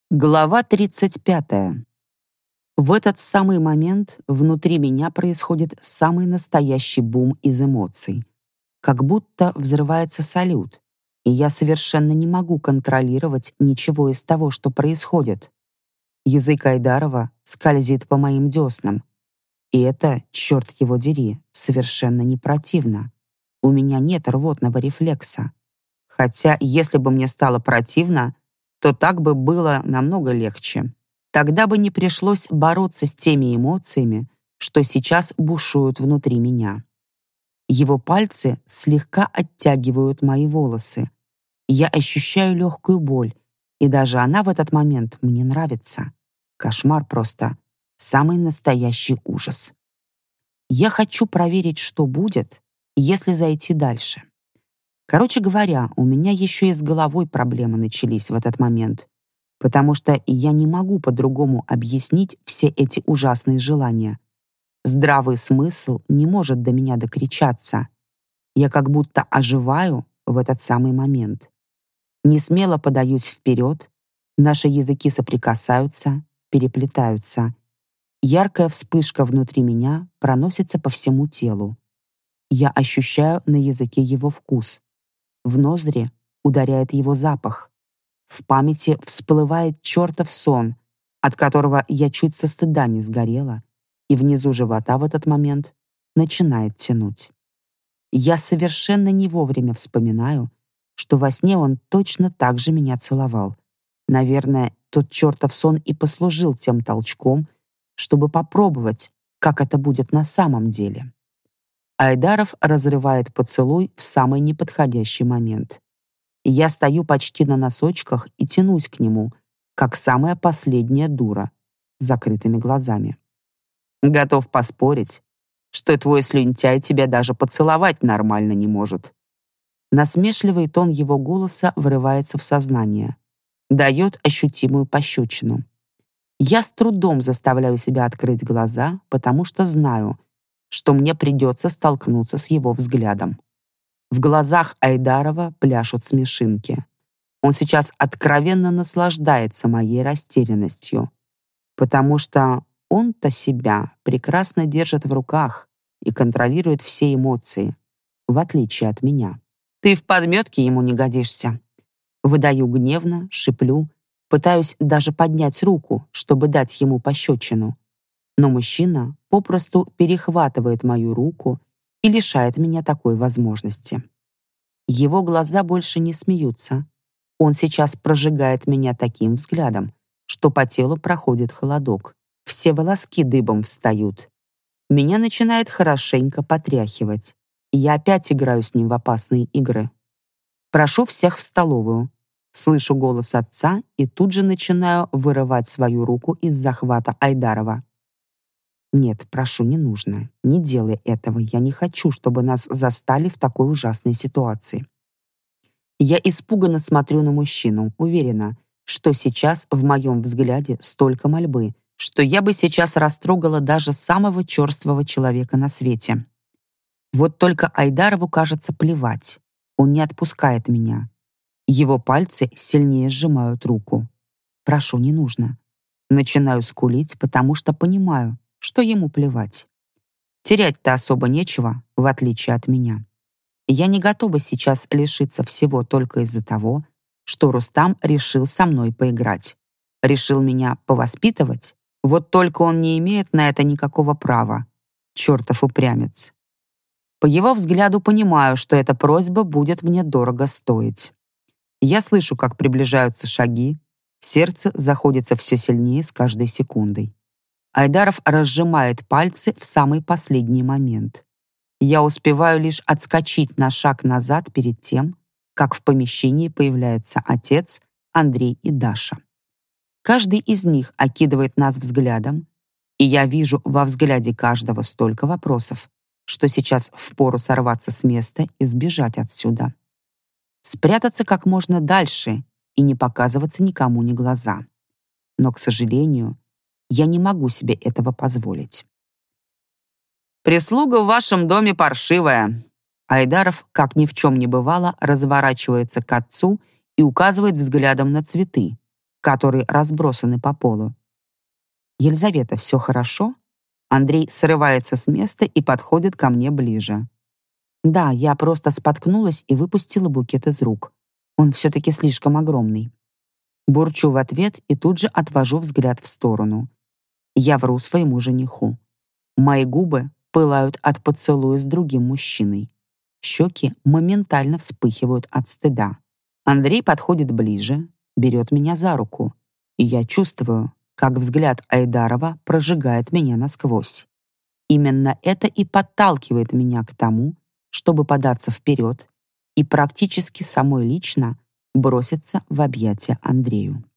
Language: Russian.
Глава 35. В этот самый момент внутри меня происходит самый настоящий бум из эмоций. Как будто взрывается салют, и я совершенно не могу контролировать ничего из того, что происходит. Язык Айдарова скользит по моим деснам. И это, черт его дери, совершенно не противно. У меня нет рвотного рефлекса. Хотя, если бы мне стало противно, то так бы было намного легче. Тогда бы не пришлось бороться с теми эмоциями, что сейчас бушуют внутри меня. Его пальцы слегка оттягивают мои волосы. Я ощущаю легкую боль, и даже она в этот момент мне нравится. Кошмар просто. Самый настоящий ужас. Я хочу проверить, что будет, если зайти дальше. Короче говоря, у меня еще и с головой проблемы начались в этот момент, потому что я не могу по-другому объяснить все эти ужасные желания. Здравый смысл не может до меня докричаться. Я как будто оживаю в этот самый момент. Несмело подаюсь вперед, наши языки соприкасаются, переплетаются. Яркая вспышка внутри меня проносится по всему телу. Я ощущаю на языке его вкус. В ноздри ударяет его запах. В памяти всплывает чертов сон, от которого я чуть со стыда не сгорела, и внизу живота в этот момент начинает тянуть. Я совершенно не вовремя вспоминаю, что во сне он точно так же меня целовал. Наверное, тот чертов сон и послужил тем толчком, чтобы попробовать, как это будет на самом деле. Айдаров разрывает поцелуй в самый неподходящий момент. Я стою почти на носочках и тянусь к нему, как самая последняя дура, с закрытыми глазами. Готов поспорить, что твой слюнтяй тебя даже поцеловать нормально не может. Насмешливый тон его голоса врывается в сознание, дает ощутимую пощечину. Я с трудом заставляю себя открыть глаза, потому что знаю, что мне придется столкнуться с его взглядом. В глазах Айдарова пляшут смешинки. Он сейчас откровенно наслаждается моей растерянностью, потому что он-то себя прекрасно держит в руках и контролирует все эмоции, в отличие от меня. Ты в подметке ему не годишься. Выдаю гневно, шиплю, пытаюсь даже поднять руку, чтобы дать ему пощечину. Но мужчина попросту перехватывает мою руку и лишает меня такой возможности. Его глаза больше не смеются. Он сейчас прожигает меня таким взглядом, что по телу проходит холодок. Все волоски дыбом встают. Меня начинает хорошенько потряхивать. И я опять играю с ним в опасные игры. Прошу всех в столовую. Слышу голос отца и тут же начинаю вырывать свою руку из захвата Айдарова. Нет, прошу, не нужно. Не делай этого. Я не хочу, чтобы нас застали в такой ужасной ситуации. Я испуганно смотрю на мужчину, уверена, что сейчас в моем взгляде столько мольбы, что я бы сейчас растрогала даже самого черствого человека на свете. Вот только Айдарову, кажется, плевать. Он не отпускает меня. Его пальцы сильнее сжимают руку. Прошу, не нужно. Начинаю скулить, потому что понимаю, что ему плевать. Терять-то особо нечего, в отличие от меня. Я не готова сейчас лишиться всего только из-за того, что Рустам решил со мной поиграть. Решил меня повоспитывать? Вот только он не имеет на это никакого права. Чертов упрямец. По его взгляду понимаю, что эта просьба будет мне дорого стоить. Я слышу, как приближаются шаги, сердце заходится все сильнее с каждой секундой. Айдаров разжимает пальцы в самый последний момент. Я успеваю лишь отскочить на шаг назад перед тем, как в помещении появляется отец, Андрей и Даша. Каждый из них окидывает нас взглядом, и я вижу во взгляде каждого столько вопросов, что сейчас впору сорваться с места и сбежать отсюда. Спрятаться как можно дальше и не показываться никому ни глаза. Но, к сожалению, я не могу себе этого позволить. «Прислуга в вашем доме паршивая». Айдаров, как ни в чем не бывало, разворачивается к отцу и указывает взглядом на цветы, которые разбросаны по полу. «Елизавета, все хорошо?» Андрей срывается с места и подходит ко мне ближе. «Да, я просто споткнулась и выпустила букет из рук. Он все-таки слишком огромный». Бурчу в ответ и тут же отвожу взгляд в сторону. Я вру своему жениху. Мои губы пылают от поцелуя с другим мужчиной. Щеки моментально вспыхивают от стыда. Андрей подходит ближе, берет меня за руку, и я чувствую, как взгляд Айдарова прожигает меня насквозь. Именно это и подталкивает меня к тому, чтобы податься вперед и практически самой лично броситься в объятия Андрею.